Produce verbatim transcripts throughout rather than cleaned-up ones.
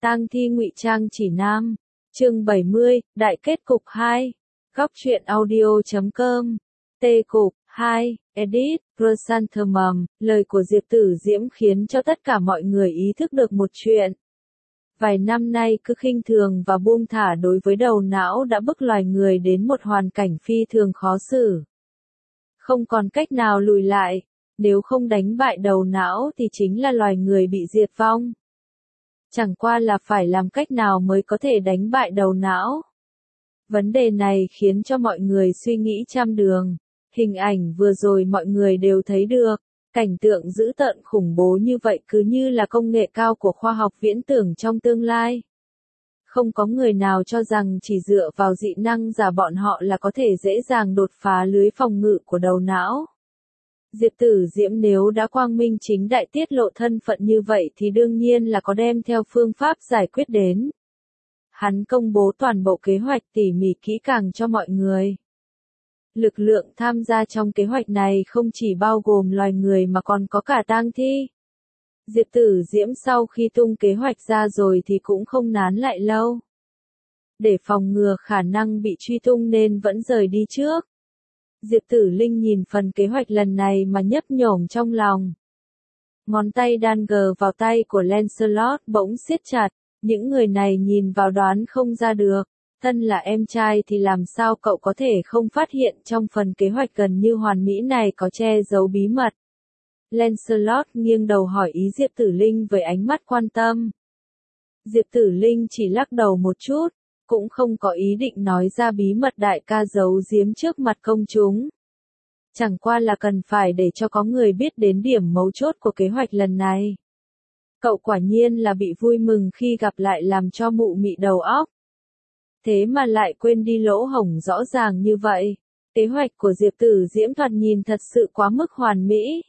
Tang thi ngụy trang chỉ nam. Chương bảy mươi, Đại kết cục hai. Góc truyện audio chấm com. T cục hai, edit, Chrysanthemum. Lời của Diệp Tử Diễm khiến cho tất cả mọi người ý thức được một chuyện. Vài năm nay cứ khinh thường và buông thả đối với đầu não đã bức loài người đến một hoàn cảnh phi thường khó xử. Không còn cách nào lùi lại, nếu không đánh bại đầu não thì chính là loài người bị diệt vong. Chẳng qua là phải làm cách nào mới có thể đánh bại đầu não. Vấn đề này khiến cho mọi người suy nghĩ trăm đường. Hình ảnh vừa rồi mọi người đều thấy được, cảnh tượng dữ tợn khủng bố như vậy cứ như là công nghệ cao của khoa học viễn tưởng trong tương lai. Không có người nào cho rằng chỉ dựa vào dị năng giả bọn họ là có thể dễ dàng đột phá lưới phòng ngự của đầu não. Diệp Tử Diễm nếu đã quang minh chính đại tiết lộ thân phận như vậy thì đương nhiên là có đem theo phương pháp giải quyết đến. Hắn công bố toàn bộ kế hoạch tỉ mỉ kỹ càng cho mọi người. Lực lượng tham gia trong kế hoạch này không chỉ bao gồm loài người mà còn có cả tang thi. Diệp Tử Diễm sau khi tung kế hoạch ra rồi thì cũng không nán lại lâu. Để phòng ngừa khả năng bị truy tung nên vẫn rời đi trước. Diệp Tử Linh nhìn phần kế hoạch lần này mà nhấp nhổm trong lòng. Ngón tay đan gờ vào tay của Lancelot bỗng siết chặt, những người này nhìn vào đoán không ra được, thân là em trai thì làm sao cậu có thể không phát hiện trong phần kế hoạch gần như hoàn mỹ này có che giấu bí mật. Lancelot nghiêng đầu hỏi ý Diệp Tử Linh với ánh mắt quan tâm. Diệp Tử Linh chỉ lắc đầu một chút, cũng không có ý định nói ra bí mật đại ca giấu giếm trước mặt công chúng. Chẳng qua là cần phải để cho có người biết đến điểm mấu chốt của kế hoạch lần này. Cậu quả nhiên là bị vui mừng khi gặp lại làm cho mụ mị đầu óc. Thế mà lại quên đi lỗ hổng rõ ràng như vậy. Kế hoạch của Diệp Tử Diễm thoạt nhìn thật sự quá mức hoàn mỹ.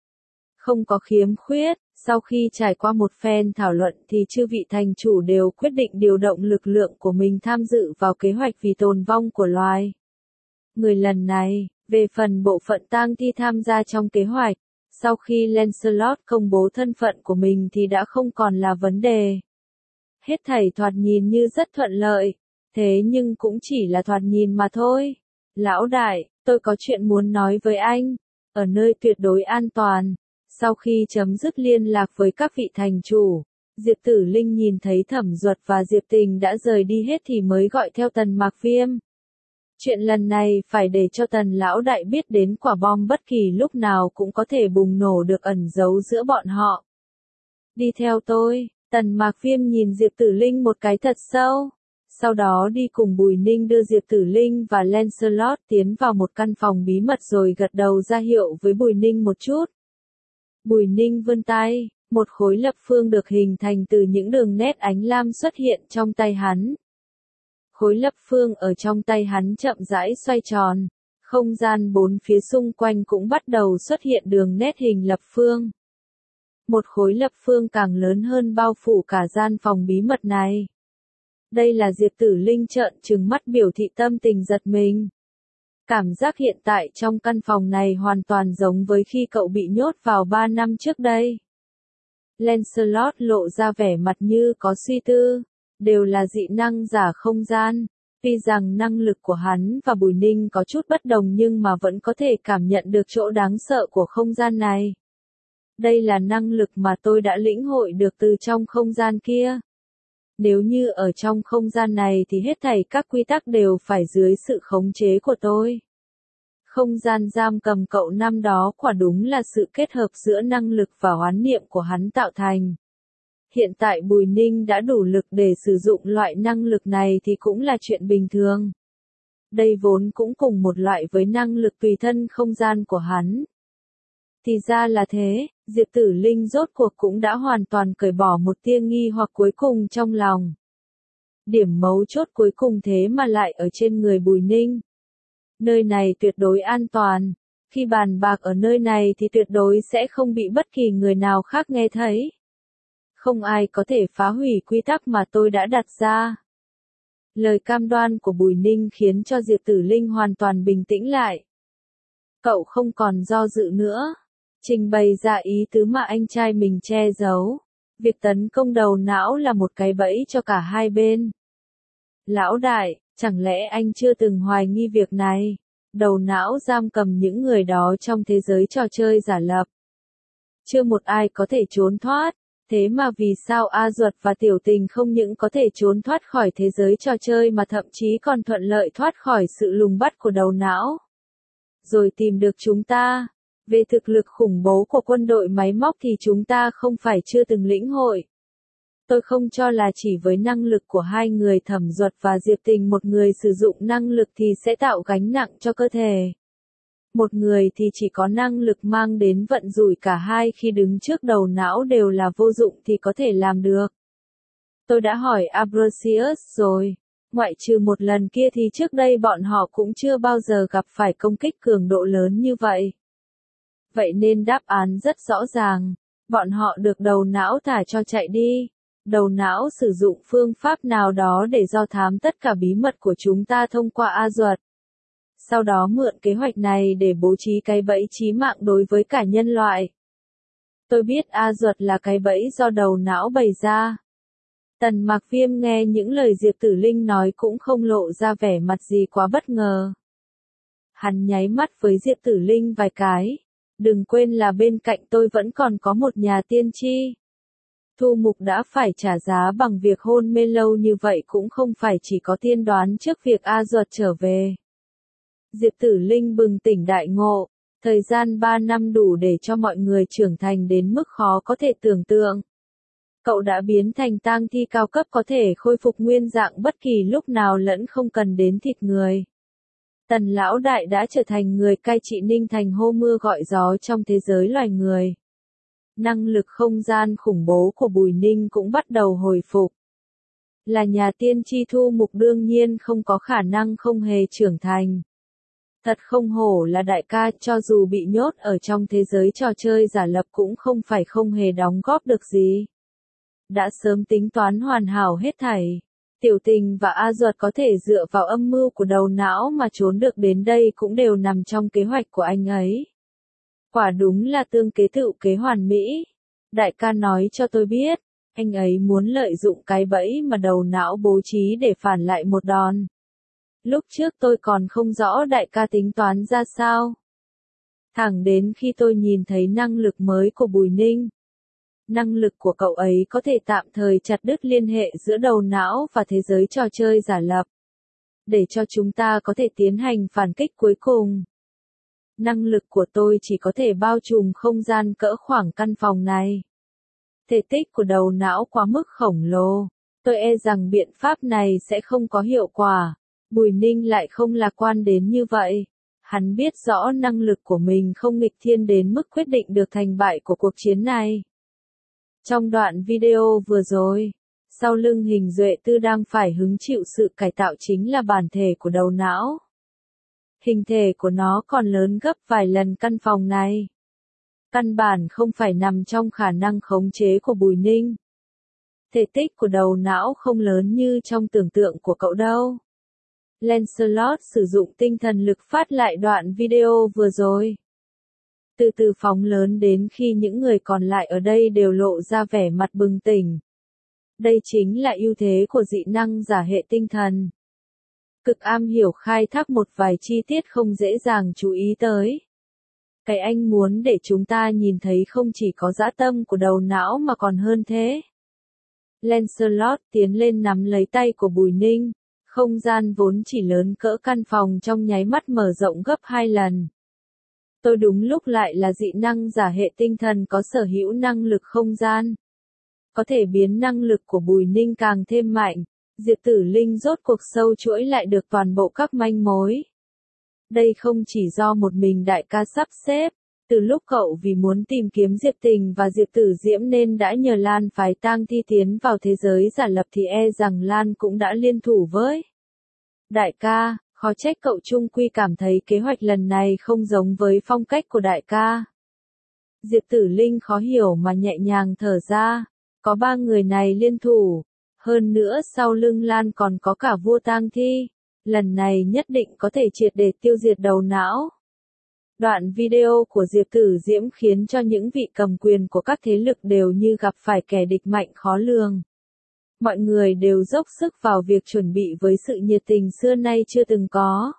Không có khiếm khuyết, sau khi trải qua một phen thảo luận thì chư vị thành chủ đều quyết định điều động lực lượng của mình tham dự vào kế hoạch vì tồn vong của loài người lần này. Về phần bộ phận tang thi tham gia trong kế hoạch, sau khi Lancelot công bố thân phận của mình thì đã không còn là vấn đề. Hết thảy thoạt nhìn như rất thuận lợi, thế nhưng cũng chỉ là thoạt nhìn mà thôi. Lão đại, tôi có chuyện muốn nói với anh, ở nơi tuyệt đối an toàn. Sau khi chấm dứt liên lạc với các vị thành chủ, Diệp Tử Linh nhìn thấy Thẩm Duật và Diệp Tình đã rời đi hết thì mới gọi theo Tần Mạc Viêm. Chuyện lần này phải để cho Tần lão đại biết đến quả bom bất kỳ lúc nào cũng có thể bùng nổ được ẩn giấu giữa bọn họ. Đi theo tôi, Tần Mạc Viêm nhìn Diệp Tử Linh một cái thật sâu, sau đó đi cùng Bùi Ninh đưa Diệp Tử Linh và Lancelot tiến vào một căn phòng bí mật rồi gật đầu ra hiệu với Bùi Ninh một chút. Bùi Ninh vươn tay, một khối lập phương được hình thành từ những đường nét ánh lam xuất hiện trong tay hắn. Khối lập phương ở trong tay hắn chậm rãi xoay tròn, không gian bốn phía xung quanh cũng bắt đầu xuất hiện đường nét hình lập phương. Một khối lập phương càng lớn hơn bao phủ cả gian phòng bí mật này. Đây là Diệp Tử Linh trợn trừng mắt biểu thị tâm tình giật mình. Cảm giác hiện tại trong căn phòng này hoàn toàn giống với khi cậu bị nhốt vào ba năm trước đây. Lancelot lộ ra vẻ mặt như có suy tư, đều là dị năng giả không gian. Tuy rằng năng lực của hắn và Bùi Ninh có chút bất đồng nhưng mà vẫn có thể cảm nhận được chỗ đáng sợ của không gian này. Đây là năng lực mà tôi đã lĩnh hội được từ trong không gian kia. Nếu như ở trong không gian này thì hết thảy các quy tắc đều phải dưới sự khống chế của tôi. Không gian giam cầm cậu năm đó quả đúng là sự kết hợp giữa năng lực và hoán niệm của hắn tạo thành. Hiện tại Bùi Ninh đã đủ lực để sử dụng loại năng lực này thì cũng là chuyện bình thường. Đây vốn cũng cùng một loại với năng lực tùy thân không gian của hắn. Thì ra là thế, Diệp Tử Linh rốt cuộc cũng đã hoàn toàn cởi bỏ một tia nghi hoặc cuối cùng trong lòng. Điểm mấu chốt cuối cùng thế mà lại ở trên người Bùi Ninh. Nơi này tuyệt đối an toàn, khi bàn bạc ở nơi này thì tuyệt đối sẽ không bị bất kỳ người nào khác nghe thấy. Không ai có thể phá hủy quy tắc mà tôi đã đặt ra. Lời cam đoan của Bùi Ninh khiến cho Diệp Tử Linh hoàn toàn bình tĩnh lại. Cậu không còn do dự nữa, trình bày ra ý tứ mà anh trai mình che giấu. Việc tấn công đầu não là một cái bẫy cho cả hai bên. Lão đại, chẳng lẽ anh chưa từng hoài nghi việc này? Đầu não giam cầm những người đó trong thế giới trò chơi giả lập. Chưa một ai có thể trốn thoát. Thế mà vì sao A Duật và Tiểu Tình không những có thể trốn thoát khỏi thế giới trò chơi mà thậm chí còn thuận lợi thoát khỏi sự lùng bắt của đầu não? Rồi tìm được chúng ta. Về thực lực khủng bố của quân đội máy móc thì chúng ta không phải chưa từng lĩnh hội. Tôi không cho là chỉ với năng lực của hai người Thẩm Duật và Diệp Tình một người sử dụng năng lực thì sẽ tạo gánh nặng cho cơ thể. Một người thì chỉ có năng lực mang đến vận rủi, cả hai khi đứng trước đầu não đều là vô dụng thì có thể làm được. Tôi đã hỏi Ambrosius rồi. Ngoại trừ một lần kia thì trước đây bọn họ cũng chưa bao giờ gặp phải công kích cường độ lớn như vậy. Vậy nên đáp án rất rõ ràng. Bọn họ được đầu não thả cho chạy đi. Đầu não sử dụng phương pháp nào đó để do thám tất cả bí mật của chúng ta thông qua A Duật. Sau đó mượn kế hoạch này để bố trí cái bẫy chí mạng đối với cả nhân loại. Tôi biết A Duật là cái bẫy do đầu não bày ra. Tần Mạc Viêm nghe những lời Diệp Tử Linh nói cũng không lộ ra vẻ mặt gì quá bất ngờ. Hắn nháy mắt với Diệp Tử Linh vài cái. Đừng quên là bên cạnh tôi vẫn còn có một nhà tiên tri. Thu Mục đã phải trả giá bằng việc hôn mê lâu như vậy cũng không phải chỉ có tiên đoán trước việc A Duật trở về. Diệp Tử Linh bừng tỉnh đại ngộ, thời gian ba năm đủ để cho mọi người trưởng thành đến mức khó có thể tưởng tượng. Cậu đã biến thành tang thi cao cấp có thể khôi phục nguyên dạng bất kỳ lúc nào lẫn không cần đến thịt người. Tần lão đại đã trở thành người cai trị Ninh Thành hô mưa gọi gió trong thế giới loài người. Năng lực không gian khủng bố của Bùi Ninh cũng bắt đầu hồi phục. Là nhà tiên tri Thu Mục đương nhiên không có khả năng không hề trưởng thành. Thật không hổ là đại ca, cho dù bị nhốt ở trong thế giới trò chơi giả lập cũng không phải không hề đóng góp được gì. Đã sớm tính toán hoàn hảo hết thảy. Tiểu Tình và A Duật có thể dựa vào âm mưu của đầu não mà trốn được đến đây cũng đều nằm trong kế hoạch của anh ấy. Quả đúng là tương kế tựu kế hoàn mỹ. Đại ca nói cho tôi biết, anh ấy muốn lợi dụng cái bẫy mà đầu não bố trí để phản lại một đòn. Lúc trước tôi còn không rõ đại ca tính toán ra sao. Thẳng đến khi tôi nhìn thấy năng lực mới của Bùi Ninh. Năng lực của cậu ấy có thể tạm thời chặt đứt liên hệ giữa đầu não và thế giới trò chơi giả lập. Để cho chúng ta có thể tiến hành phản kích cuối cùng. Năng lực của tôi chỉ có thể bao trùm không gian cỡ khoảng căn phòng này. Thể tích của đầu não quá mức khổng lồ. Tôi e rằng biện pháp này sẽ không có hiệu quả. Bùi Ninh lại không lạc quan đến như vậy. Hắn biết rõ năng lực của mình không nghịch thiên đến mức quyết định được thành bại của cuộc chiến này. Trong đoạn video vừa rồi, sau lưng Hình Duệ Tư đang phải hứng chịu sự cải tạo chính là bản thể của đầu não. Hình thể của nó còn lớn gấp vài lần căn phòng này. Căn bản không phải nằm trong khả năng khống chế của Bùi Ninh. Thể tích của đầu não không lớn như trong tưởng tượng của cậu đâu. Lancelot sử dụng tinh thần lực phát lại đoạn video vừa rồi. Từ từ phóng lớn đến khi những người còn lại ở đây đều lộ ra vẻ mặt bừng tỉnh. Đây chính là ưu thế của dị năng giả hệ tinh thần. Cực am hiểu khai thác một vài chi tiết không dễ dàng chú ý tới. Cái anh muốn để chúng ta nhìn thấy không chỉ có dã tâm của đầu não mà còn hơn thế. Lancelot tiến lên nắm lấy tay của Bùi Ninh. Không gian vốn chỉ lớn cỡ căn phòng trong nháy mắt mở rộng gấp hai lần. Tôi đúng lúc lại là dị năng giả hệ tinh thần có sở hữu năng lực không gian. Có thể biến năng lực của Bùi Ninh càng thêm mạnh. Diệp Tử Linh rốt cuộc sâu chuỗi lại được toàn bộ các manh mối. Đây không chỉ do một mình đại ca sắp xếp. Từ lúc cậu vì muốn tìm kiếm Diệp Tình và Diệp Tử Diễm nên đã nhờ Lan phái tang thi tiến vào thế giới giả lập thì e rằng Lan cũng đã liên thủ với. Đại ca, khó trách cậu chung quy cảm thấy kế hoạch lần này không giống với phong cách của đại ca. Diệp Tử Linh khó hiểu mà nhẹ nhàng thở ra. Có ba người này liên thủ. Hơn nữa sau lưng Lan còn có cả vua tang thi. Lần này nhất định có thể triệt để tiêu diệt đầu não. Đoạn video của Diệp Tử Diễm khiến cho những vị cầm quyền của các thế lực đều như gặp phải kẻ địch mạnh khó lường. Mọi người đều dốc sức vào việc chuẩn bị với sự nhiệt tình xưa nay chưa từng có.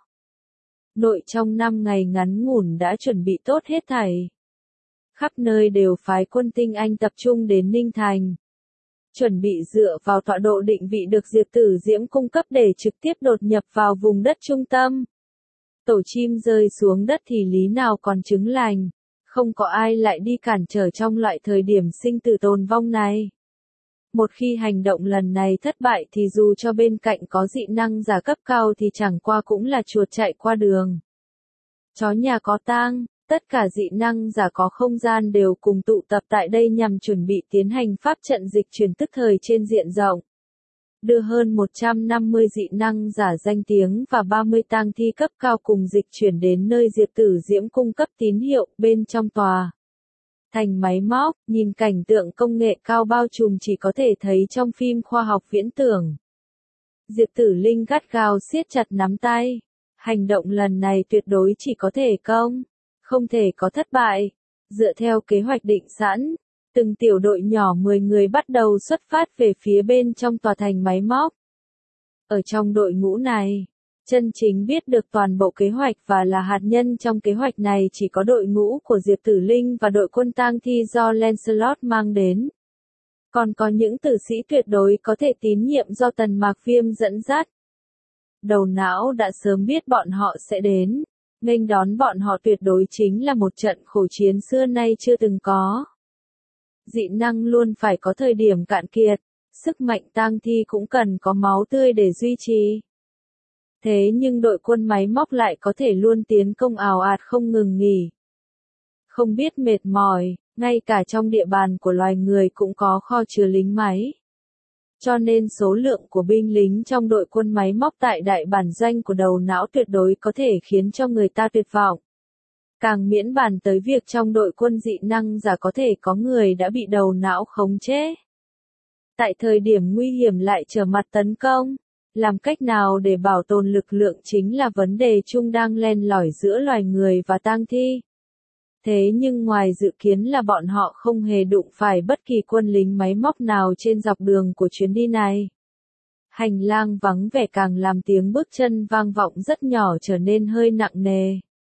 Nội trong năm ngày ngắn ngủn đã chuẩn bị tốt hết thảy. Khắp nơi đều phái quân tinh anh tập trung đến Ninh Thành. Chuẩn bị dựa vào tọa độ định vị được Diệp Tử Diễm cung cấp để trực tiếp đột nhập vào vùng đất trung tâm. Tổ chim rơi xuống đất thì lý nào còn trứng lành, không có ai lại đi cản trở trong loại thời điểm sinh tử tồn vong này. Một khi hành động lần này thất bại thì dù cho bên cạnh có dị năng giả cấp cao thì chẳng qua cũng là chuột chạy qua đường. Chó nhà có tang, tất cả dị năng giả có không gian đều cùng tụ tập tại đây nhằm chuẩn bị tiến hành pháp trận dịch chuyển tức thời trên diện rộng. Đưa hơn một trăm năm mươi dị năng giả danh tiếng và ba mươi tang thi cấp cao cùng dịch chuyển đến nơi Diệp Tử Diễm cung cấp tín hiệu bên trong tòa thành máy móc, nhìn cảnh tượng công nghệ cao bao trùm chỉ có thể thấy trong phim khoa học viễn tưởng. Diệp Tử Linh gắt gao siết chặt nắm tay. Hành động lần này tuyệt đối chỉ có thể công, không thể có thất bại. Dựa theo kế hoạch định sẵn, từng tiểu đội nhỏ mười người bắt đầu xuất phát về phía bên trong tòa thành máy móc. Ở trong đội ngũ này, chân chính biết được toàn bộ kế hoạch và là hạt nhân trong kế hoạch này chỉ có đội ngũ của Diệp Tử Linh và đội quân tang thi do Lancelot mang đến. Còn có những tử sĩ tuyệt đối có thể tín nhiệm do Tần Mạc Viêm dẫn dắt. Đầu não đã sớm biết bọn họ sẽ đến, nghênh đón bọn họ tuyệt đối chính là một trận khổ chiến xưa nay chưa từng có. Dị năng luôn phải có thời điểm cạn kiệt, sức mạnh tang thi cũng cần có máu tươi để duy trì. Thế nhưng đội quân máy móc lại có thể luôn tiến công ào ạt không ngừng nghỉ. Không biết mệt mỏi, ngay cả trong địa bàn của loài người cũng có kho chứa lính máy. Cho nên số lượng của binh lính trong đội quân máy móc tại đại bản doanh của đầu não tuyệt đối có thể khiến cho người ta tuyệt vọng. Càng miễn bàn tới việc trong đội quân dị năng giả có thể có người đã bị đầu não khống chế. Tại thời điểm nguy hiểm lại trở mặt tấn công, làm cách nào để bảo tồn lực lượng chính là vấn đề chung đang len lỏi giữa loài người và tang thi. Thế nhưng ngoài dự kiến là bọn họ không hề đụng phải bất kỳ quân lính máy móc nào trên dọc đường của chuyến đi này. Hành lang vắng vẻ càng làm tiếng bước chân vang vọng rất nhỏ trở nên hơi nặng nề.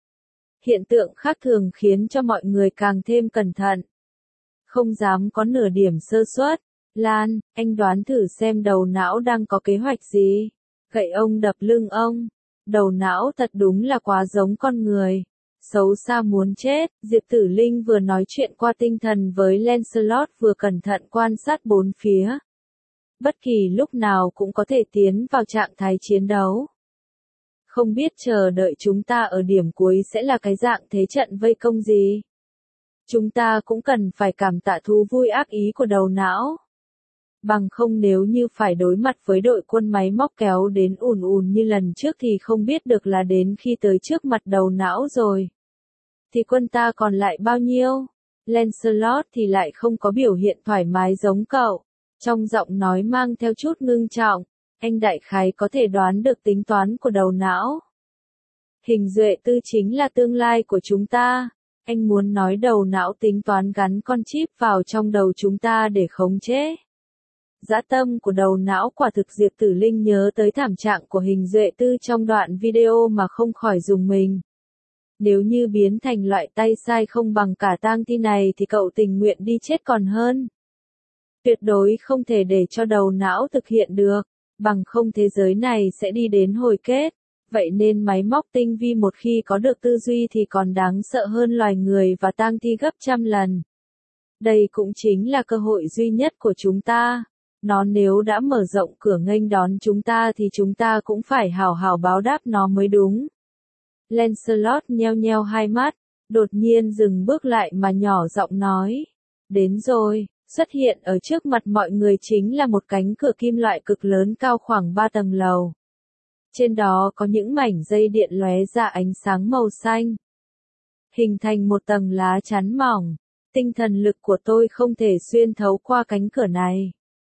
Hiện tượng khác thường khiến cho mọi người càng thêm cẩn thận. Không dám có nửa điểm sơ suất. Lan, anh đoán thử xem đầu não đang có kế hoạch gì. Gậy ông đập lưng ông. Đầu não thật đúng là quá giống con người. Xấu xa muốn chết. Diệp Tử Linh vừa nói chuyện qua tinh thần với Lancelot vừa cẩn thận quan sát bốn phía. Bất kỳ lúc nào cũng có thể tiến vào trạng thái chiến đấu. Không biết chờ đợi chúng ta ở điểm cuối sẽ là cái dạng thế trận vây công gì. Chúng ta cũng cần phải cảm tạ thú vui ác ý của đầu não. Bằng không nếu như phải đối mặt với đội quân máy móc kéo đến ùn ùn như lần trước thì không biết được là đến khi tới trước mặt đầu não rồi. Thì quân ta còn lại bao nhiêu? Lancelot thì lại không có biểu hiện thoải mái giống cậu. Trong giọng nói mang theo chút ngưng trọng, anh đại khái có thể đoán được tính toán của đầu não. Hình duệ tư chính là tương lai của chúng ta. Anh muốn nói đầu não tính toán gắn con chip vào trong đầu chúng ta để khống chế. Dã tâm của đầu não quả thực Diệp Tử Linh nhớ tới thảm trạng của hình duệ tư trong đoạn video mà không khỏi rùng mình. Nếu như biến thành loại tay sai không bằng cả tang thi này thì cậu tình nguyện đi chết còn hơn. Tuyệt đối không thể để cho đầu não thực hiện được, bằng không thế giới này sẽ đi đến hồi kết. Vậy nên máy móc tinh vi một khi có được tư duy thì còn đáng sợ hơn loài người và tang thi gấp trăm lần. Đây cũng chính là cơ hội duy nhất của chúng ta. Nó nếu đã mở rộng cửa nghênh đón chúng ta thì chúng ta cũng phải hào hào báo đáp nó mới đúng. Lancelot nheo nheo hai mắt, đột nhiên dừng bước lại mà nhỏ giọng nói. Đến rồi, xuất hiện ở trước mặt mọi người chính là một cánh cửa kim loại cực lớn cao khoảng ba tầng lầu. Trên đó có những mảnh dây điện lóe ra ánh sáng màu xanh. Hình thành một tầng lá chắn mỏng. Tinh thần lực của tôi không thể xuyên thấu qua cánh cửa này.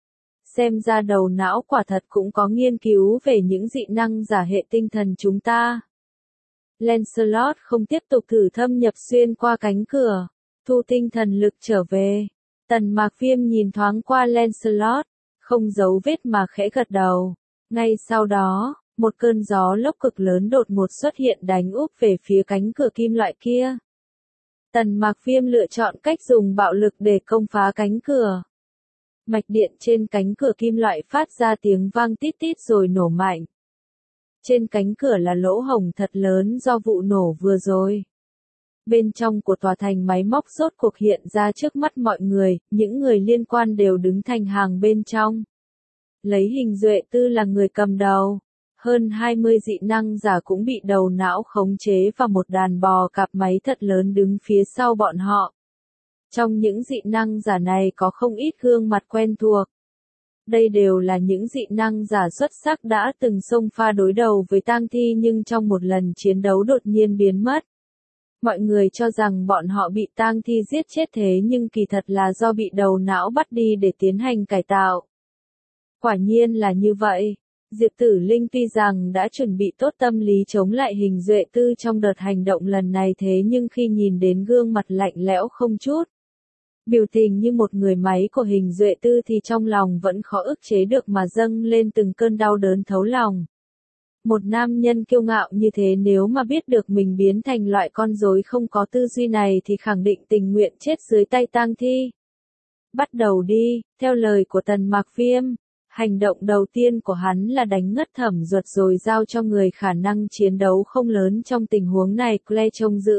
Xem ra đầu não quả thật cũng có nghiên cứu về những dị năng giả hệ tinh thần chúng ta. Lancelot không tiếp tục thử thâm nhập xuyên qua cánh cửa, thu tinh thần lực trở về. Tần Mạc Viêm nhìn thoáng qua Lancelot, không giấu vết mà khẽ gật đầu. Ngay sau đó, một cơn gió lốc cực lớn đột ngột xuất hiện đánh úp về phía cánh cửa kim loại kia. Tần Mạc Viêm lựa chọn cách dùng bạo lực để công phá cánh cửa. Mạch điện trên cánh cửa kim loại phát ra tiếng vang tít tít rồi nổ mạnh. Trên cánh cửa là lỗ hổng thật lớn do vụ nổ vừa rồi. Bên trong của tòa thành máy móc rốt cuộc hiện ra trước mắt mọi người, những người liên quan đều đứng thành hàng bên trong. Lấy Hình Duệ Tư là người cầm đầu. Hơn hai mươi dị năng giả cũng bị đầu não khống chế và một đàn bò cạp máy thật lớn đứng phía sau bọn họ. Trong những dị năng giả này có không ít gương mặt quen thuộc. Đây đều là những dị năng giả xuất sắc đã từng xông pha đối đầu với tang thi nhưng trong một lần chiến đấu đột nhiên biến mất. Mọi người cho rằng bọn họ bị tang thi giết chết thế nhưng kỳ thật là do bị đầu não bắt đi để tiến hành cải tạo. Quả nhiên là như vậy. Diệp Tử Linh tuy rằng đã chuẩn bị tốt tâm lý chống lại Hình Duệ Tư trong đợt hành động lần này thế nhưng khi nhìn đến gương mặt lạnh lẽo không chút biểu tình như một người máy của Hình Duệ Tư thì trong lòng vẫn khó ức chế được mà dâng lên từng cơn đau đớn thấu lòng. Một nam nhân kiêu ngạo như thế nếu mà biết được mình biến thành loại con rối không có tư duy này thì khẳng định tình nguyện chết dưới tay tang thi. Bắt đầu đi, theo lời của Tần Mạc Viêm. Hành động đầu tiên của hắn là đánh ngất Thẩm Duật rồi giao cho người khả năng chiến đấu không lớn trong tình huống này Claire trông giữ.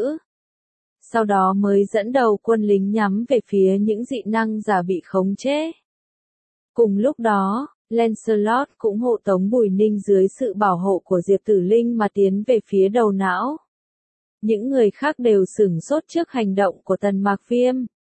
Sau đó mới dẫn đầu quân lính nhắm về phía những dị năng giả bị khống chế. Cùng lúc đó, Lancelot cũng hộ tống Bùi Ninh dưới sự bảo hộ của Diệp Tử Linh mà tiến về phía đầu não. Những người khác đều sửng sốt trước hành động của Tần Mạc Viêm.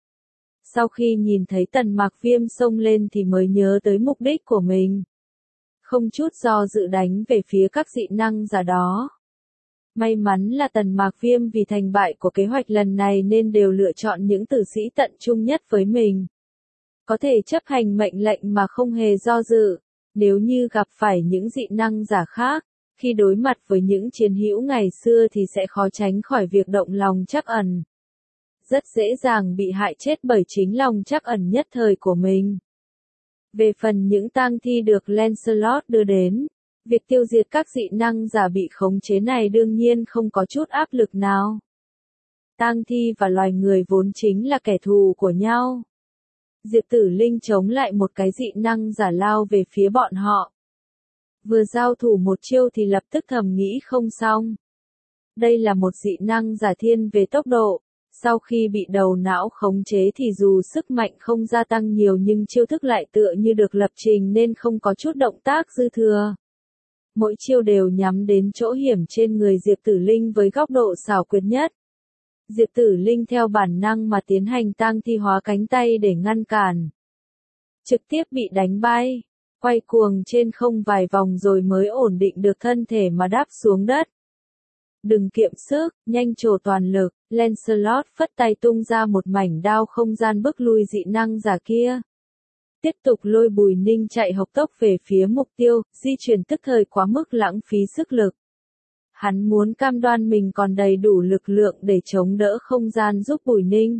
Sau khi nhìn thấy Tần Mạc Viêm xông lên thì mới nhớ tới mục đích của mình. Không chút do dự đánh về phía các dị năng giả đó. May mắn là Tần Mạc Viêm vì thành bại của kế hoạch lần này nên đều lựa chọn những tử sĩ tận trung nhất với mình. Có thể chấp hành mệnh lệnh mà không hề do dự. Nếu như gặp phải những dị năng giả khác, khi đối mặt với những chiến hữu ngày xưa thì sẽ khó tránh khỏi việc động lòng trắc ẩn. Rất dễ dàng bị hại chết bởi chính lòng trắc ẩn nhất thời của mình. Về phần những tang thi được Lancelot đưa đến, việc tiêu diệt các dị năng giả bị khống chế này đương nhiên không có chút áp lực nào. Tang thi và loài người vốn chính là kẻ thù của nhau. Diệp Tử Linh chống lại một cái dị năng giả lao về phía bọn họ. Vừa giao thủ một chiêu thì lập tức thầm nghĩ không xong. Đây là một dị năng giả thiên về tốc độ. Sau khi bị đầu não khống chế thì dù sức mạnh không gia tăng nhiều nhưng chiêu thức lại tựa như được lập trình nên không có chút động tác dư thừa. Mỗi chiêu đều nhắm đến chỗ hiểm trên người Diệp Tử Linh với góc độ xảo quyệt nhất. Diệp Tử Linh theo bản năng mà tiến hành tang thi hóa cánh tay để ngăn cản. Trực tiếp bị đánh bay, quay cuồng trên không vài vòng rồi mới ổn định được thân thể mà đáp xuống đất. Đừng kiệm sức, nhanh trổ toàn lực, Lancelot phất tay tung ra một mảnh đao không gian bức lui dị năng giả kia. Tiếp tục lôi Bùi Ninh chạy hộc tốc về phía mục tiêu, di chuyển tức thời quá mức lãng phí sức lực. Hắn muốn cam đoan mình còn đầy đủ lực lượng để chống đỡ không gian giúp Bùi Ninh.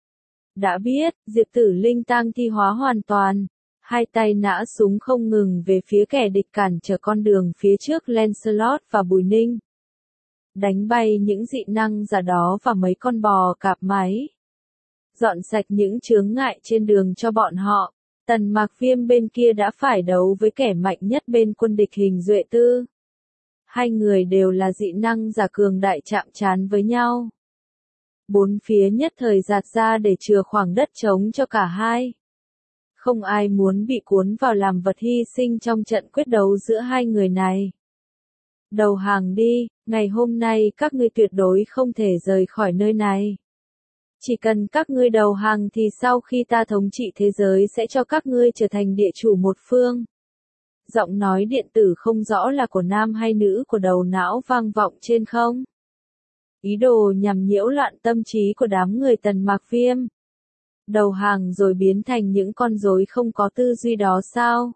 Đã biết, Diệp Tử Linh tang thi hóa hoàn toàn. Hai tay nã súng không ngừng về phía kẻ địch cản trở con đường phía trước Lancelot và Bùi Ninh. Đánh bay những dị năng giả đó và mấy con bò cạp máy. Dọn sạch những chướng ngại trên đường cho bọn họ. Tần Mạc Viêm bên kia đã phải đấu với kẻ mạnh nhất bên quân địch Hình Duệ Tư. Hai người đều là dị năng giả cường đại chạm trán với nhau. Bốn phía nhất thời giạt ra để chừa khoảng đất trống cho cả hai. Không ai muốn bị cuốn vào làm vật hy sinh trong trận quyết đấu giữa hai người này. Đầu hàng đi, ngày hôm nay các ngươi tuyệt đối không thể rời khỏi nơi này. Chỉ cần các ngươi đầu hàng thì sau khi ta thống trị thế giới sẽ cho các ngươi trở thành địa chủ một phương. Giọng nói điện tử không rõ là của nam hay nữ của đầu não vang vọng trên không. Ý đồ nhằm nhiễu loạn tâm trí của đám người Tần Mạc Viêm. Đầu hàng rồi biến thành những con rối không có tư duy đó sao?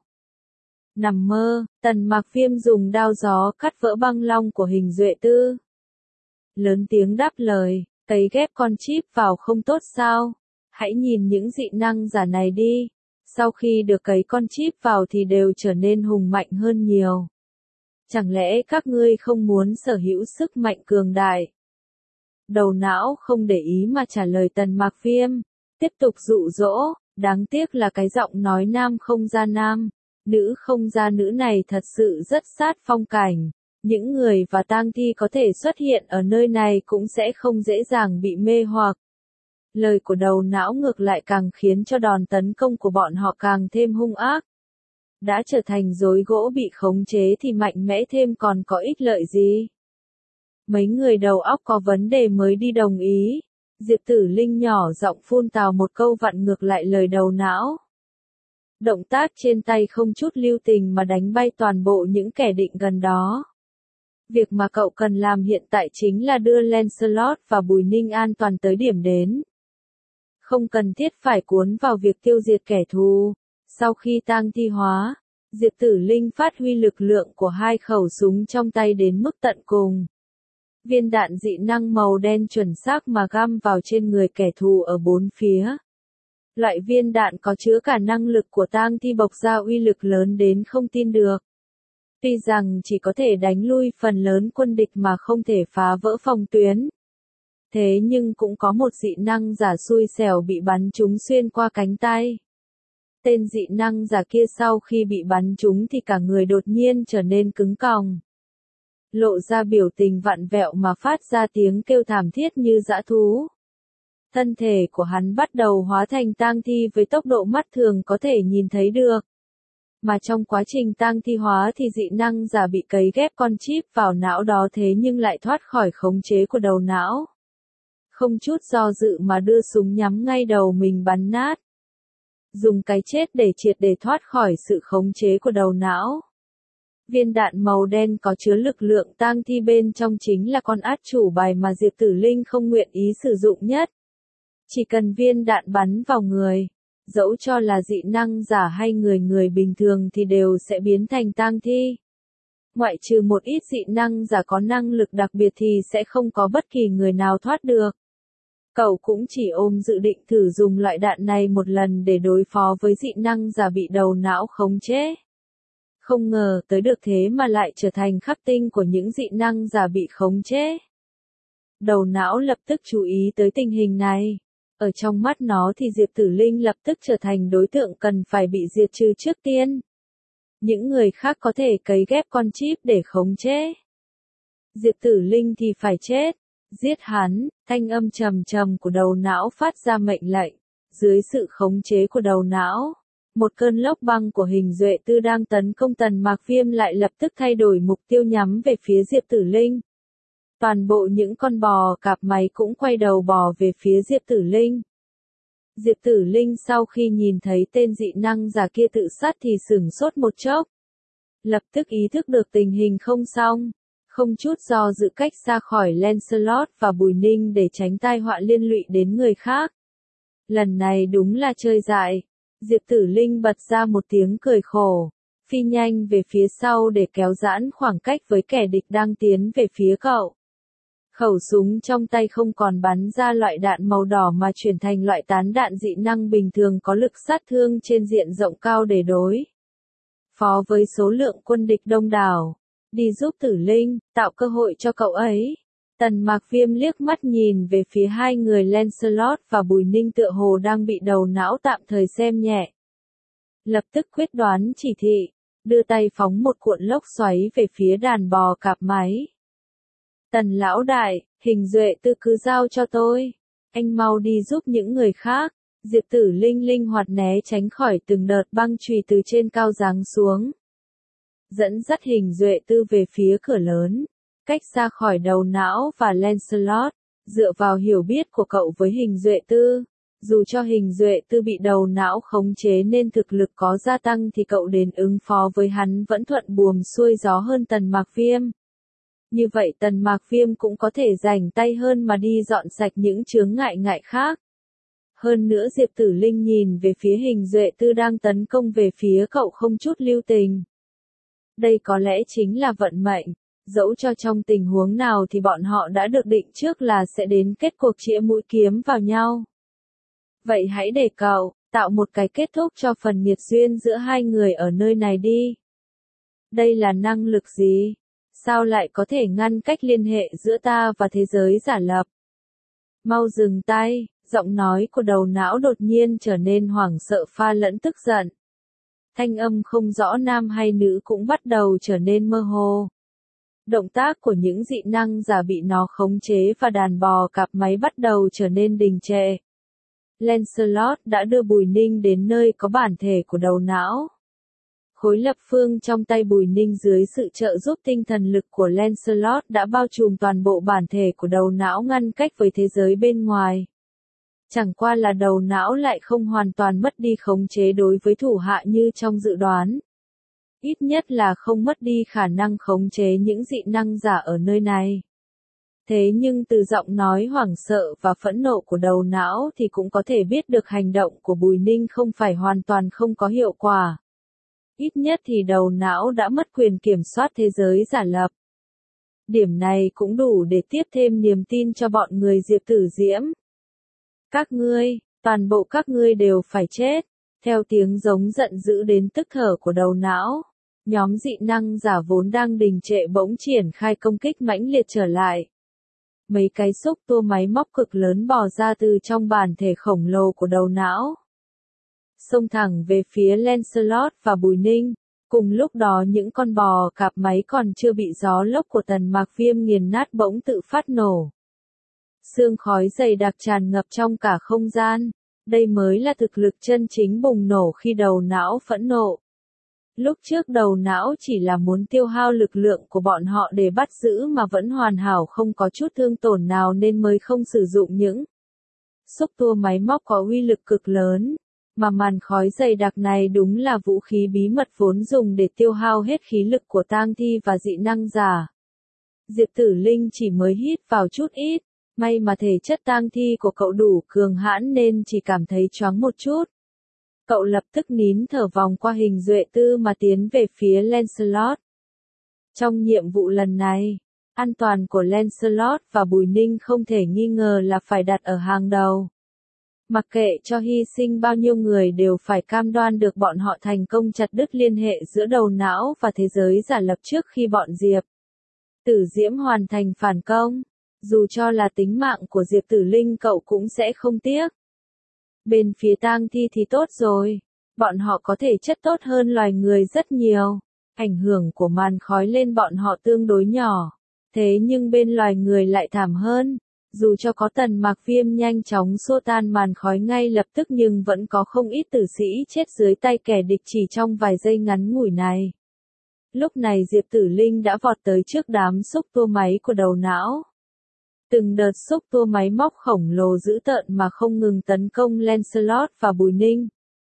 Nằm mơ, Tần Mạc Viêm dùng đao gió cắt vỡ băng long của Hình Duệ Tư. lớn tiếng đáp lời, cấy ghép con chip vào không tốt sao? Hãy nhìn những dị năng giả này đi. Sau khi được cấy con chip vào thì đều trở nên hùng mạnh hơn nhiều. Chẳng lẽ các ngươi không muốn sở hữu sức mạnh cường đại? Đầu não không để ý mà trả lời Tần Mạc Viêm, tiếp tục dụ dỗ, đáng tiếc là cái giọng nói nam không ra nam, nữ không ra nữ này thật sự rất sát phong cảnh. Những người và tang thi có thể xuất hiện ở nơi này cũng sẽ không dễ dàng bị mê hoặc. Lời của đầu não ngược lại càng khiến cho đòn tấn công của bọn họ càng thêm hung ác. Đã trở thành rối gỗ bị khống chế thì mạnh mẽ thêm còn có ích lợi gì? Mấy người đầu óc có vấn đề mới đi đồng ý. Diệp Tử Linh nhỏ giọng phun tào một câu vặn ngược lại lời đầu não. Động tác trên tay không chút lưu tình mà đánh bay toàn bộ những kẻ định gần đó. Việc mà cậu cần làm hiện tại chính là đưa Lancelot và Bùi Ninh an toàn tới điểm đến. Không cần thiết phải cuốn vào việc tiêu diệt kẻ thù. Sau khi tang thi hóa, Diệp Tử Linh phát huy lực lượng của hai khẩu súng trong tay đến mức tận cùng. Viên đạn dị năng màu đen chuẩn xác mà găm vào trên người kẻ thù ở bốn phía. Loại viên đạn có chứa cả năng lực của tang thi bộc ra uy lực lớn đến không tin được. Tuy rằng chỉ có thể đánh lui phần lớn quân địch mà không thể phá vỡ phòng tuyến. Thế nhưng cũng có một dị năng giả xui xẻo bị bắn trúng xuyên qua cánh tay. Tên dị năng giả kia sau khi bị bắn trúng thì cả người đột nhiên trở nên cứng còng. Lộ ra biểu tình vặn vẹo mà phát ra tiếng kêu thảm thiết như dã thú. Thân thể của hắn bắt đầu hóa thành tang thi với tốc độ mắt thường có thể nhìn thấy được. Mà trong quá trình tang thi hóa thì dị năng giả bị cấy ghép con chip vào não đó thế nhưng lại thoát khỏi khống chế của đầu não. Không chút do dự mà đưa súng nhắm ngay đầu mình bắn nát. Dùng cái chết để triệt để thoát khỏi sự khống chế của đầu não. Viên đạn màu đen có chứa lực lượng tang thi bên trong chính là con át chủ bài mà Diệp Tử Linh không nguyện ý sử dụng nhất. Chỉ cần viên đạn bắn vào người, dẫu cho là dị năng giả hay người người bình thường thì đều sẽ biến thành tang thi. Ngoại trừ một ít dị năng giả có năng lực đặc biệt thì sẽ không có bất kỳ người nào thoát được. Cậu cũng chỉ ôm dự định thử dùng loại đạn này một lần để đối phó với dị năng giả bị đầu não khống chế. Không ngờ tới được thế mà lại trở thành khắc tinh của những dị năng giả bị khống chế. Đầu não lập tức chú ý tới tình hình này. Ở trong mắt nó thì Diệp Tử Linh lập tức trở thành đối tượng cần phải bị diệt trừ trước tiên. Những người khác có thể cấy ghép con chip để khống chế. Diệp Tử Linh thì phải chết. Giết hắn, thanh âm trầm trầm của đầu não phát ra mệnh lệnh. Dưới sự khống chế của đầu não, một cơn lốc băng của Hình Duệ Tư đang tấn công Tần Mạc Viêm lại lập tức thay đổi mục tiêu nhắm về phía Diệp Tử Linh. Toàn bộ những con bò cạp máy cũng quay đầu bò về phía Diệp Tử Linh. Diệp Tử Linh sau khi nhìn thấy tên dị năng giả kia tự sát thì sửng sốt một chốc. Lập tức ý thức được tình hình không xong. Không chút do dự cách xa khỏi Lancelot và Bùi Ninh để tránh tai họa liên lụy đến người khác. Lần này đúng là chơi dại. Diệp Tử Linh bật ra một tiếng cười khổ, phi nhanh về phía sau để kéo giãn khoảng cách với kẻ địch đang tiến về phía cậu. Khẩu súng trong tay không còn bắn ra loại đạn màu đỏ mà chuyển thành loại tán đạn dị năng bình thường có lực sát thương trên diện rộng cao để đối phó với số lượng quân địch đông đảo. Đi giúp Tử Linh, tạo cơ hội cho cậu ấy. Tần Mạc Viêm liếc mắt nhìn về phía hai người Lancelot và Bùi Ninh tựa hồ đang bị đầu não tạm thời xem nhẹ. Lập tức quyết đoán chỉ thị, đưa tay phóng một cuộn lốc xoáy về phía đàn bò cạp máy. Tần lão đại, Hình Duệ Tư cứ giao cho tôi. Anh mau đi giúp những người khác. Diệp Tử Linh linh hoạt né tránh khỏi từng đợt băng chùy từ trên cao giáng xuống. Dẫn dắt Hình Duệ Tư về phía cửa lớn, cách xa khỏi đầu não và Lancelot. Dựa vào hiểu biết của cậu với Hình Duệ Tư, dù cho Hình Duệ Tư bị đầu não khống chế nên thực lực có gia tăng thì cậu đến ứng phó với hắn vẫn thuận buồm xuôi gió hơn Tần Mạc Viêm. Như vậy Tần Mạc Viêm cũng có thể rảnh tay hơn mà đi dọn sạch những chướng ngại ngại khác. Hơn nữa Diệp Tử Linh nhìn về phía Hình Duệ Tư đang tấn công về phía cậu không chút lưu tình. Đây có lẽ chính là vận mệnh. dẫu cho trong tình huống nào thì bọn họ đã được định trước là sẽ đến kết cuộc chĩa mũi kiếm vào nhau. Vậy hãy để cậu tạo một cái kết thúc cho phần nghiệt duyên giữa hai người ở nơi này đi. Đây là năng lực gì? Sao lại có thể ngăn cách liên hệ giữa ta và thế giới giả lập? Mau dừng tay, giọng nói của đầu não đột nhiên trở nên hoảng sợ pha lẫn tức giận. Thanh âm không rõ nam hay nữ cũng bắt đầu trở nên mơ hồ. Động tác của những dị năng giả bị nó khống chế và đàn bò cặp máy bắt đầu trở nên đình trệ. Lancelot đã đưa Bùi Ninh đến nơi có bản thể của đầu não. Khối lập phương trong tay Bùi Ninh dưới sự trợ giúp tinh thần lực của Lancelot đã bao trùm toàn bộ bản thể của đầu não ngăn cách với thế giới bên ngoài. Chẳng qua là đầu não lại không hoàn toàn mất đi khống chế đối với thủ hạ như trong dự đoán. Ít nhất là không mất đi khả năng khống chế những dị năng giả ở nơi này. Thế nhưng từ giọng nói hoảng sợ và phẫn nộ của đầu não thì cũng có thể biết được hành động của Bùi Ninh không phải hoàn toàn không có hiệu quả. Ít nhất thì đầu não đã mất quyền kiểm soát thế giới giả lập. Điểm này cũng đủ để tiếp thêm niềm tin cho bọn người Diệp Tử Diễm. Các ngươi, toàn bộ các ngươi đều phải chết. Theo tiếng giống giận dữ đến tức thở của đầu não, nhóm dị năng giả vốn đang đình trệ bỗng triển khai công kích mãnh liệt trở lại. Mấy cái xúc tua máy móc cực lớn bò ra từ trong bản thể khổng lồ của đầu não. Xông thẳng về phía Lancelot và Bùi Ninh. Cùng lúc đó những con bò cạp máy còn chưa bị gió lốc của Tần Mạc Viêm nghiền nát bỗng tự phát nổ. Sương khói dày đặc tràn ngập trong cả không gian. Đây mới là thực lực chân chính bùng nổ khi đầu não phẫn nộ. Lúc trước đầu não chỉ là muốn tiêu hao lực lượng của bọn họ để bắt giữ mà vẫn hoàn hảo không có chút thương tổn nào nên mới không sử dụng những xúc tua máy móc có uy lực cực lớn. Mà màn khói dày đặc này đúng là vũ khí bí mật vốn dùng để tiêu hao hết khí lực của tang thi và dị năng giả. Diệp Tử Linh chỉ mới hít vào chút ít, may mà thể chất tang thi của cậu đủ cường hãn nên chỉ cảm thấy choáng một chút. Cậu lập tức nín thở vòng qua hình duệ tư mà tiến về phía Lancelot. Trong nhiệm vụ lần này, an toàn của Lancelot và Bùi Ninh không thể nghi ngờ là phải đặt ở hàng đầu. Mặc kệ cho hy sinh bao nhiêu người đều phải cam đoan được bọn họ thành công chặt đứt liên hệ giữa đầu não và thế giới giả lập trước khi bọn Diệp Tử Diễm hoàn thành phản công. Dù cho là tính mạng của Diệp Tử Linh cậu cũng sẽ không tiếc. Bên phía tang thi thì tốt rồi, bọn họ có thể chất tốt hơn loài người rất nhiều. Ảnh hưởng của màn khói lên bọn họ tương đối nhỏ. Thế nhưng bên loài người lại thảm hơn. Dù cho có Tần Mạc Viêm nhanh chóng xua tan màn khói ngay lập tức nhưng vẫn có không ít tử sĩ chết dưới tay kẻ địch chỉ trong vài giây ngắn ngủi này. Lúc này Diệp Tử Linh đã vọt tới trước đám xúc tua máy của đầu não. Từng đợt xúc tua máy móc khổng lồ dữ tợn mà không ngừng tấn công Lancelot và Bùi Ninh.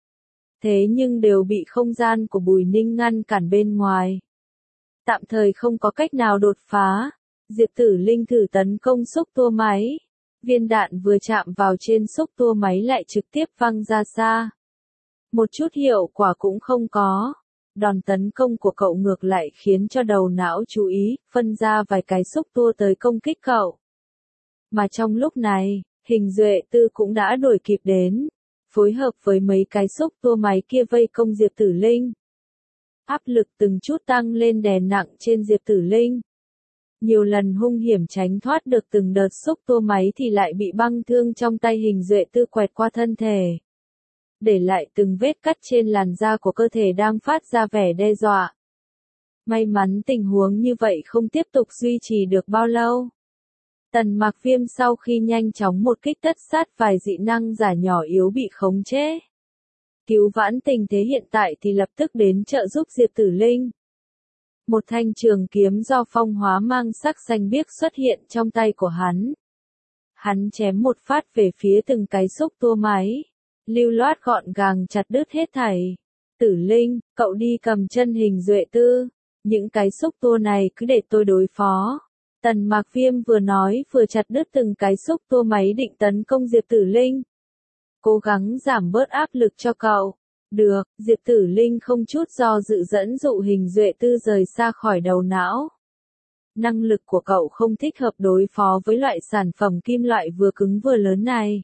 Thế nhưng đều bị không gian của Bùi Ninh ngăn cản bên ngoài. Tạm thời không có cách nào đột phá. Diệp Tử Linh thử tấn công xúc tua máy. Viên đạn vừa chạm vào trên xúc tua máy lại trực tiếp văng ra xa. Một chút hiệu quả cũng không có. Đòn tấn công của cậu ngược lại khiến cho đầu não chú ý, phân ra vài cái xúc tua tới công kích cậu. Mà trong lúc này, hình duệ tư cũng đã đuổi kịp đến. Phối hợp với mấy cái xúc tua máy kia vây công Diệp Tử Linh. Áp lực từng chút tăng lên đè nặng trên Diệp Tử Linh. Nhiều lần hung hiểm tránh thoát được từng đợt xúc tua máy thì lại bị băng thương trong tay hình duệ tư quẹt qua thân thể. Để lại từng vết cắt trên làn da của cơ thể đang phát ra vẻ đe dọa. May mắn tình huống như vậy không tiếp tục duy trì được bao lâu. Tần Mạc Viêm sau khi nhanh chóng một kích tất sát vài dị năng giả nhỏ yếu bị khống chế. Cứu vãn tình thế hiện tại thì lập tức đến trợ giúp Diệp Tử Linh. Một thanh trường kiếm do phong hóa mang sắc xanh biếc xuất hiện trong tay của hắn. Hắn chém một phát về phía từng cái xúc tua máy. Lưu loát gọn gàng chặt đứt hết thảy. Tử Linh, cậu đi cầm chân hình duệ tư. Những cái xúc tua này cứ để tôi đối phó. Tần Mạc Viêm vừa nói vừa chặt đứt từng cái xúc tua máy định tấn công Diệp Tử Linh. Cố gắng giảm bớt áp lực cho cậu. Được, Diệp Tử Linh không chút do dự dẫn dụ hình duệ tư rời xa khỏi đầu não. Năng lực của cậu không thích hợp đối phó với loại sản phẩm kim loại vừa cứng vừa lớn này.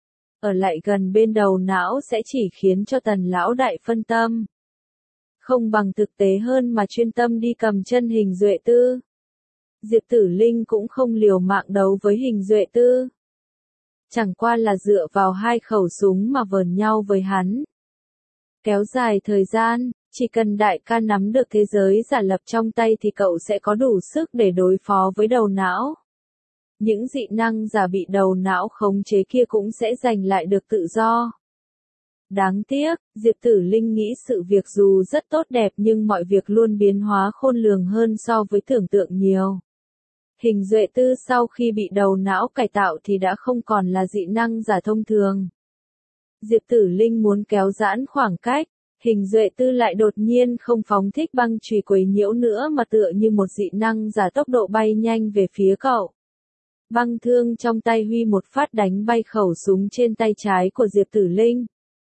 Ở lại gần bên đầu não sẽ chỉ khiến cho Tần lão đại phân tâm. Không bằng thực tế hơn mà chuyên tâm đi cầm chân Hình Duệ Tư. Diệp Tử Linh cũng không liều mạng đấu với Hình Duệ Tư. Chẳng qua là dựa vào hai khẩu súng mà vờn nhau với hắn. Kéo dài thời gian, chỉ cần đại ca nắm được thế giới giả lập trong tay thì cậu sẽ có đủ sức để đối phó với đầu não. Những dị năng giả bị đầu não khống chế kia cũng sẽ giành lại được tự do. Đáng tiếc, Diệp Tử Linh nghĩ sự việc dù rất tốt đẹp nhưng mọi việc luôn biến hóa khôn lường hơn so với tưởng tượng nhiều. Hình Duệ Tư sau khi bị đầu não cải tạo thì đã không còn là dị năng giả thông thường. Diệp Tử Linh muốn kéo giãn khoảng cách, Hình Duệ Tư lại đột nhiên không phóng thích băng chùy quấy nhiễu nữa mà tựa như một dị năng giả tốc độ bay nhanh về phía cậu. Băng thương trong tay huy một phát đánh bay khẩu súng trên tay trái của Diệp Tử Linh.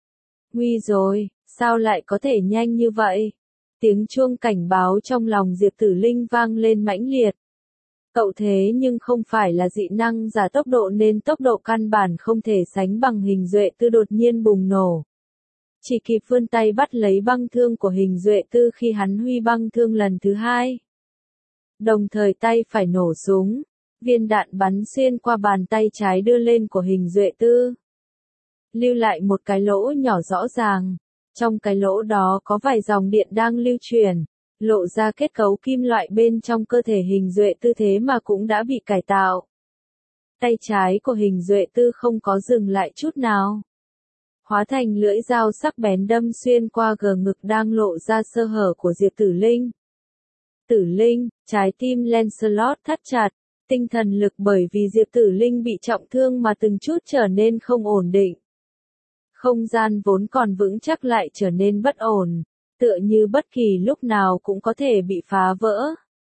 Nguy rồi, sao lại có thể nhanh như vậy? Tiếng chuông cảnh báo trong lòng Diệp Tử Linh vang lên mãnh liệt. Cậu thế nhưng không phải là dị năng giả tốc độ nên tốc độ căn bản không thể sánh bằng Hình Duệ Tư đột nhiên bùng nổ. Chỉ kịp vươn tay bắt lấy băng thương của Hình Duệ Tư khi hắn huy băng thương lần thứ hai. Đồng thời tay phải nổ súng, viên đạn bắn xuyên qua bàn tay trái đưa lên của Hình Duệ Tư. Lưu lại một cái lỗ nhỏ rõ ràng, trong cái lỗ đó có vài dòng điện đang lưu chuyển, lộ ra kết cấu kim loại bên trong cơ thể Hình Duệ Tư thế mà cũng đã bị cải tạo. Tay trái của Hình Duệ Tư không có dừng lại chút nào. Hóa thành lưỡi dao sắc bén đâm xuyên qua gờ ngực đang lộ ra sơ hở của Diệp Tử Linh. Tử Linh, trái tim Lancelot thắt chặt, tinh thần lực bởi vì Diệp Tử Linh bị trọng thương mà từng chút trở nên không ổn định. Không gian vốn còn vững chắc lại trở nên bất ổn, tựa như bất kỳ lúc nào cũng có thể bị phá vỡ.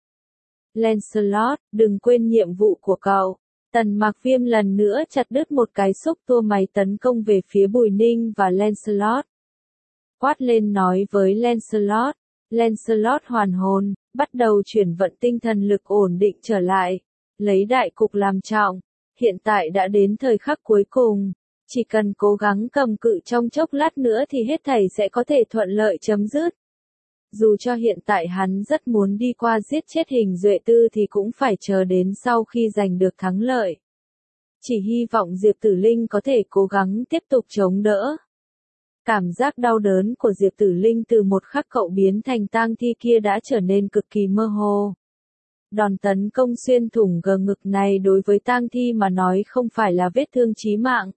Lancelot, đừng quên nhiệm vụ của cậu. Tần Mạc Viêm lần nữa chặt đứt một cái xúc tua máy tấn công về phía Bùi Ninh và Lancelot. Quát lên nói với Lancelot. Lancelot hoàn hồn, bắt đầu chuyển vận tinh thần lực ổn định trở lại, lấy đại cục làm trọng. Hiện tại đã đến thời khắc cuối cùng, chỉ cần cố gắng cầm cự trong chốc lát nữa thì hết thảy sẽ có thể thuận lợi chấm dứt. Dù cho hiện tại hắn rất muốn đi qua giết chết Hình Duệ Tư thì cũng phải chờ đến sau khi giành được thắng lợi. Chỉ hy vọng Diệp Tử Linh có thể cố gắng tiếp tục chống đỡ. Cảm giác đau đớn của Diệp Tử Linh từ một khắc cậu biến thành tang thi kia đã trở nên cực kỳ mơ hồ. Đòn tấn công xuyên thủng gờ ngực này đối với tang thi mà nói không phải là vết thương chí mạng.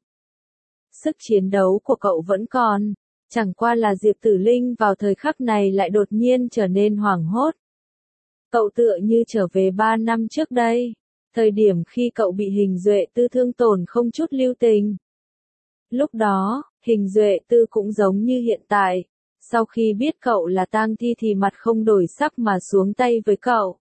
Sức chiến đấu của cậu vẫn còn. Chẳng qua là Diệp Tử Linh vào thời khắc này lại đột nhiên trở nên hoảng hốt. Cậu tựa như trở về ba năm trước đây, thời điểm khi cậu bị Hình Duệ Tư thương tổn không chút lưu tình. Lúc đó, Hình Duệ Tư cũng giống như hiện tại, sau khi biết cậu là tang thi thì mặt không đổi sắc mà xuống tay với cậu.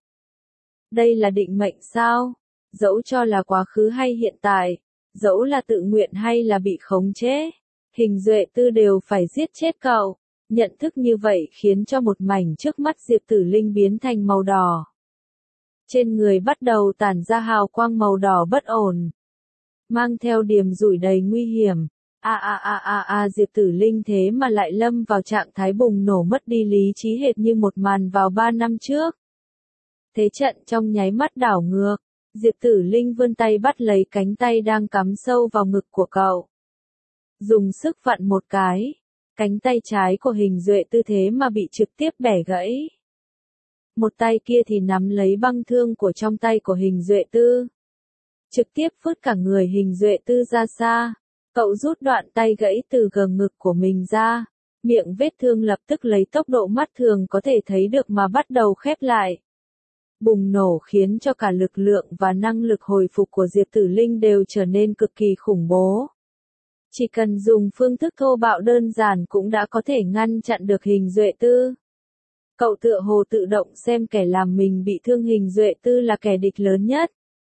Đây là định mệnh sao? Dẫu cho là quá khứ hay hiện tại, dẫu là tự nguyện hay là bị khống chế. Hình Duệ Tư đều phải giết chết cậu. Nhận thức như vậy khiến cho một mảnh trước mắt Diệp Tử Linh biến thành màu đỏ. Trên người bắt đầu tản ra hào quang màu đỏ bất ổn, mang theo điểm rủi đầy nguy hiểm. A a a a a Diệp Tử Linh thế mà lại lâm vào trạng thái bùng nổ mất đi lý trí hệt như một màn vào ba năm trước. Thế trận trong nháy mắt đảo ngược, Diệp Tử Linh vươn tay bắt lấy cánh tay đang cắm sâu vào ngực của cậu. Dùng sức vặn một cái, cánh tay trái của Hình Duệ Tư thế mà bị trực tiếp bẻ gãy. Một tay kia thì nắm lấy băng thương của trong tay của Hình Duệ Tư. Trực tiếp phứt cả người Hình Duệ Tư ra xa. Cậu rút đoạn tay gãy từ gờ ngực của mình ra. Miệng vết thương lập tức lấy tốc độ mắt thường có thể thấy được mà bắt đầu khép lại. Bùng nổ khiến cho cả lực lượng và năng lực hồi phục của Diệp Tử Linh đều trở nên cực kỳ khủng bố. Chỉ cần dùng phương thức thô bạo đơn giản cũng đã có thể ngăn chặn được Hình Duệ Tư. Cậu tựa hồ tự động xem kẻ làm mình bị thương Hình Duệ Tư là kẻ địch lớn nhất.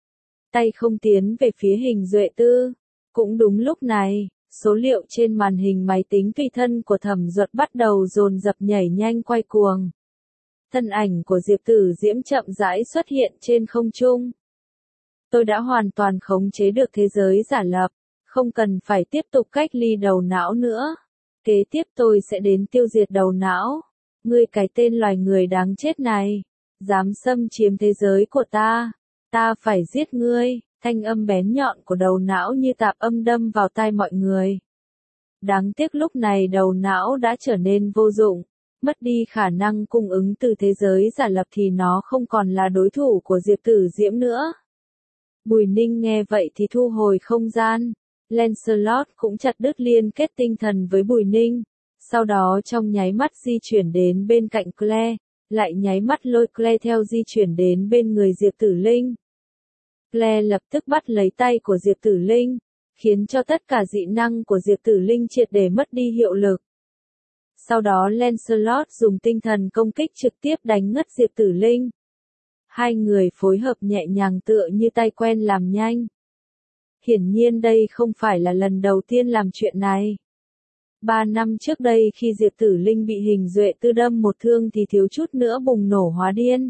Tay không tiến về phía Hình Duệ Tư. Cũng đúng lúc này, số liệu trên màn hình máy tính tùy thân của Thẩm Duật bắt đầu dồn dập nhảy nhanh quay cuồng. thân ảnh của Diệp Tử Diễm chậm rãi xuất hiện trên không trung. Tôi đã hoàn toàn khống chế được thế giới giả lập, không cần phải tiếp tục cách ly đầu não nữa. Kế tiếp tôi sẽ đến tiêu diệt đầu não. Ngươi cái tên loài người đáng chết này, dám xâm chiếm thế giới của ta, ta phải giết ngươi. Thanh âm bén nhọn của đầu não như tạp âm đâm vào tai mọi người. Đáng tiếc lúc này đầu não đã trở nên vô dụng, mất đi khả năng cung ứng từ thế giới giả lập thì nó không còn là đối thủ của Diệp Tử Diễm nữa. Bùi Ninh nghe vậy thì thu hồi không gian. Lancelot cũng chặt đứt liên kết tinh thần với Bùi Ninh, sau đó trong nháy mắt di chuyển đến bên cạnh Claire, lại nháy mắt lôi Claire theo di chuyển đến bên người Diệp Tử Linh. Claire lập tức bắt lấy tay của Diệp Tử Linh, khiến cho tất cả dị năng của Diệp Tử Linh triệt để mất đi hiệu lực. Sau đó Lancelot dùng tinh thần công kích trực tiếp đánh ngất Diệp Tử Linh. Hai người phối hợp nhẹ nhàng tựa như tay quen làm nhanh. Hiển nhiên đây không phải là lần đầu tiên làm chuyện này. Ba năm trước đây khi Diệp Tử Linh bị Hình Duệ Tư đâm một thương thì thiếu chút nữa bùng nổ hóa điên.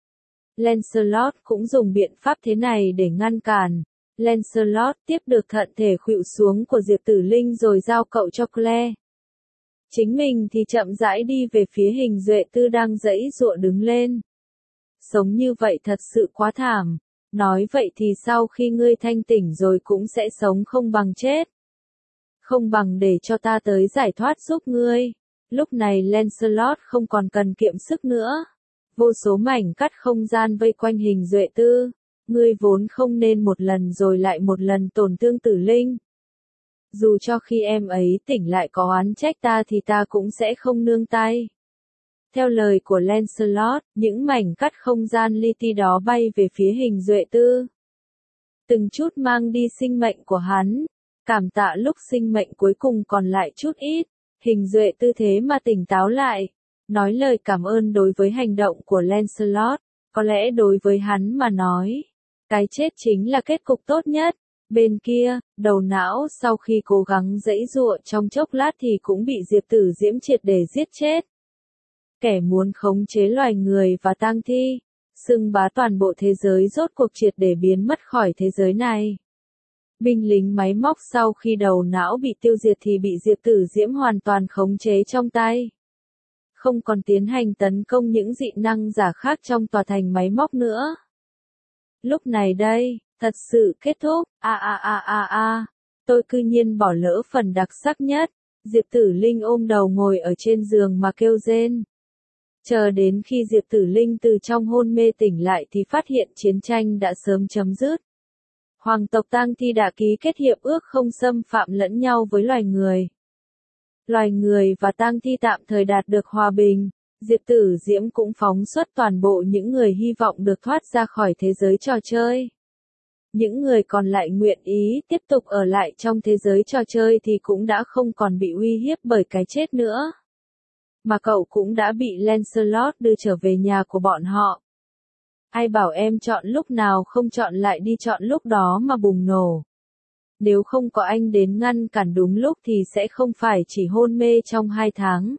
Lancelot cũng dùng biện pháp thế này để ngăn cản. Lancelot tiếp được thận thể khuỵu xuống của Diệp Tử Linh rồi giao cậu cho Claire. Chính mình thì chậm rãi đi về phía Hình Duệ Tư đang giãy giụa đứng lên. Sống như vậy thật sự quá thảm. Nói vậy thì sau khi ngươi thanh tỉnh rồi cũng sẽ sống không bằng chết. Không bằng để cho ta tới giải thoát giúp ngươi. Lúc này Lancelot không còn cần kiệm sức nữa. Vô số mảnh cắt không gian vây quanh Hình Duệ Tư. Ngươi vốn không nên một lần rồi lại một lần tổn thương Tử Linh. Dù cho khi em ấy tỉnh lại có oán trách ta thì ta cũng sẽ không nương tay. Theo lời của Lancelot, những mảnh cắt không gian li ti đó bay về phía Hình Duệ Tư. Từng chút mang đi sinh mệnh của hắn. Cảm tạ lúc sinh mệnh cuối cùng còn lại chút ít. Hình Duệ Tư thế mà tỉnh táo lại. Nói lời cảm ơn đối với hành động của Lancelot. Có lẽ đối với hắn mà nói, cái chết chính là kết cục tốt nhất. Bên kia, đầu não sau khi cố gắng giãy giụa trong chốc lát thì cũng bị Diệp Tử Diễm triệt để giết chết. Kẻ muốn khống chế loài người và tang thi, xưng bá toàn bộ thế giới rốt cuộc triệt để biến mất khỏi thế giới này. Binh lính máy móc sau khi đầu não bị tiêu diệt thì bị Diệp Tử Diễm hoàn toàn khống chế trong tay. Không còn tiến hành tấn công những dị năng giả khác trong tòa thành máy móc nữa. Lúc này đây, thật sự kết thúc, a a a a a, tôi cư nhiên bỏ lỡ phần đặc sắc nhất. Diệp Tử Linh ôm đầu ngồi ở trên giường mà kêu rên. Chờ đến khi Diệp Tử Linh từ trong hôn mê tỉnh lại thì phát hiện chiến tranh đã sớm chấm dứt. Hoàng tộc tang thi đã ký kết hiệp ước không xâm phạm lẫn nhau với loài người. Loài người và tang thi tạm thời đạt được hòa bình. Diệp Tử Diễm cũng phóng xuất toàn bộ những người hy vọng được thoát ra khỏi thế giới trò chơi. Những người còn lại nguyện ý tiếp tục ở lại trong thế giới trò chơi thì cũng đã không còn bị uy hiếp bởi cái chết nữa. Mà cậu cũng đã bị Lancelot đưa trở về nhà của bọn họ. Ai bảo em chọn lúc nào không chọn lại đi chọn lúc đó mà bùng nổ. Nếu không có anh đến ngăn cản đúng lúc thì sẽ không phải chỉ hôn mê trong hai tháng.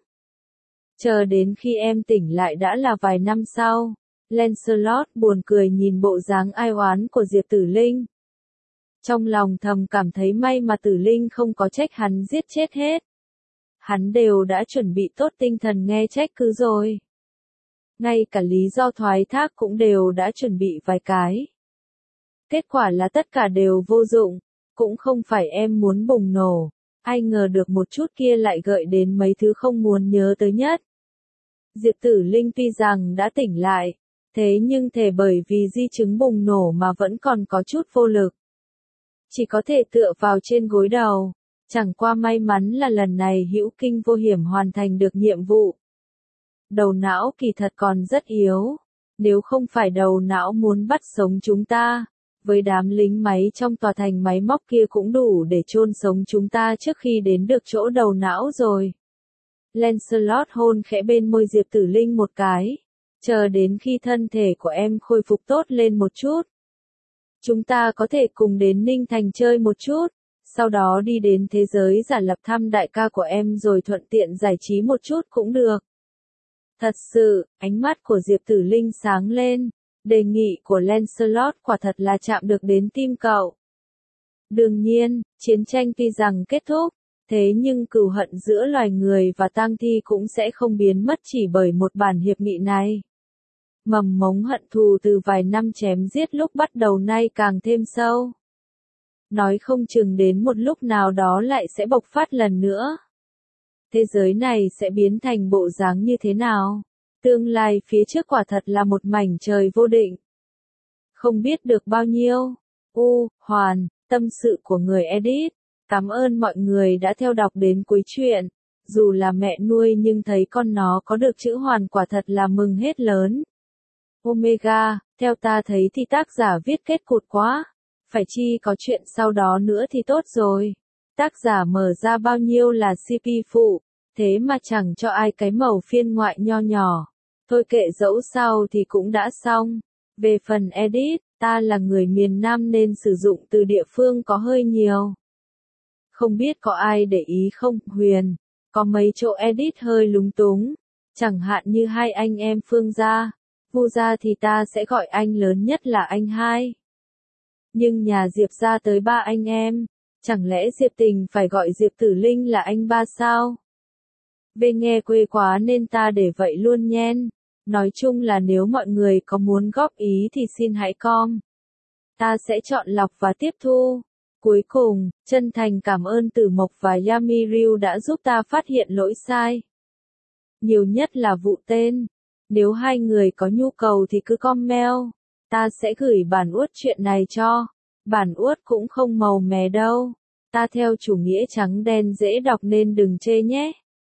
Chờ đến khi em tỉnh lại đã là vài năm sau. Lancelot buồn cười nhìn bộ dáng ai oán của Diệp Tử Linh. Trong lòng thầm cảm thấy may mà Tử Linh không có trách hắn giết chết hết. Hắn đều đã chuẩn bị tốt tinh thần nghe trách cứ rồi. Ngay cả lý do thoái thác cũng đều đã chuẩn bị vài cái. Kết quả là tất cả đều vô dụng, cũng không phải em muốn bùng nổ. Ai ngờ được một chút kia lại gợi đến mấy thứ không muốn nhớ tới nhất. Diệp Tử Linh tuy rằng đã tỉnh lại, thế nhưng thể bởi vì di chứng bùng nổ mà vẫn còn có chút vô lực. Chỉ có thể tựa vào trên gối đầu. Chẳng qua may mắn là lần này hữu kinh vô hiểm hoàn thành được nhiệm vụ. Đầu não kỳ thật còn rất yếu. Nếu không phải đầu não muốn bắt sống chúng ta, với đám lính máy trong tòa thành máy móc kia cũng đủ để chôn sống chúng ta trước khi đến được chỗ đầu não rồi. Lancelot hôn khẽ bên môi Diệp Tử Linh một cái. Chờ đến khi thân thể của em khôi phục tốt lên một chút. Chúng ta có thể cùng đến Ninh Thành chơi một chút. Sau đó đi đến thế giới giả lập thăm đại ca của em rồi thuận tiện giải trí một chút cũng được. Thật sự, ánh mắt của Diệp Tử Linh sáng lên. Đề nghị của Lancelot quả thật là chạm được đến tim cậu. Đương nhiên, chiến tranh tuy rằng kết thúc, thế nhưng cừu hận giữa loài người và tang thi cũng sẽ không biến mất chỉ bởi một bản hiệp nghị này. Mầm mống hận thù từ vài năm chém giết lúc bắt đầu nay càng thêm sâu. Nói không chừng đến một lúc nào đó lại sẽ bộc phát lần nữa. Thế giới này sẽ biến thành bộ dáng như thế nào? Tương lai phía trước quả thật là một mảnh trời vô định. Không biết được bao nhiêu. U, Hoàn, tâm sự của người edit. Cảm ơn mọi người đã theo đọc đến cuối truyện. Dù là mẹ nuôi nhưng thấy con nó có được chữ Hoàn quả thật là mừng hết lớn. Omega, theo ta thấy thì tác giả viết kết cụt quá. Phải chi có chuyện sau đó nữa thì tốt rồi. Tác giả mở ra bao nhiêu là xê pê phụ, thế mà chẳng cho ai cái màu phiên ngoại nho nhỏ. Thôi kệ dẫu sao thì cũng đã xong. Về phần edit, ta là người miền Nam nên sử dụng từ địa phương có hơi nhiều. Không biết có ai để ý không, Huyền? Có mấy chỗ edit hơi lúng túng. Chẳng hạn như hai anh em Phương gia. Vu gia thì ta sẽ gọi anh lớn nhất là anh hai. Nhưng nhà Diệp gia tới ba anh em. Chẳng lẽ Diệp Tình phải gọi Diệp Tử Linh là anh ba sao? Về nghe quê quá nên ta để vậy luôn nhen. Nói chung là nếu mọi người có muốn góp ý thì xin hãy com. Ta sẽ chọn lọc và tiếp thu. Cuối cùng, chân thành cảm ơn Tử Mộc và Yami-ryu đã giúp ta phát hiện lỗi sai. Nhiều nhất là vụ tên. Nếu hai người có nhu cầu thì cứ comment. Ta sẽ gửi bản uất chuyện này cho. Bản uất cũng không màu mè đâu. Ta theo chủ nghĩa trắng đen dễ đọc nên đừng chê nhé.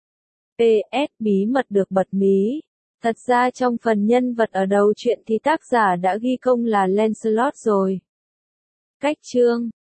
pê ét bí mật được bật mí. Thật ra trong phần nhân vật ở đầu truyện thì tác giả đã ghi công là Lancelot rồi. Cách chương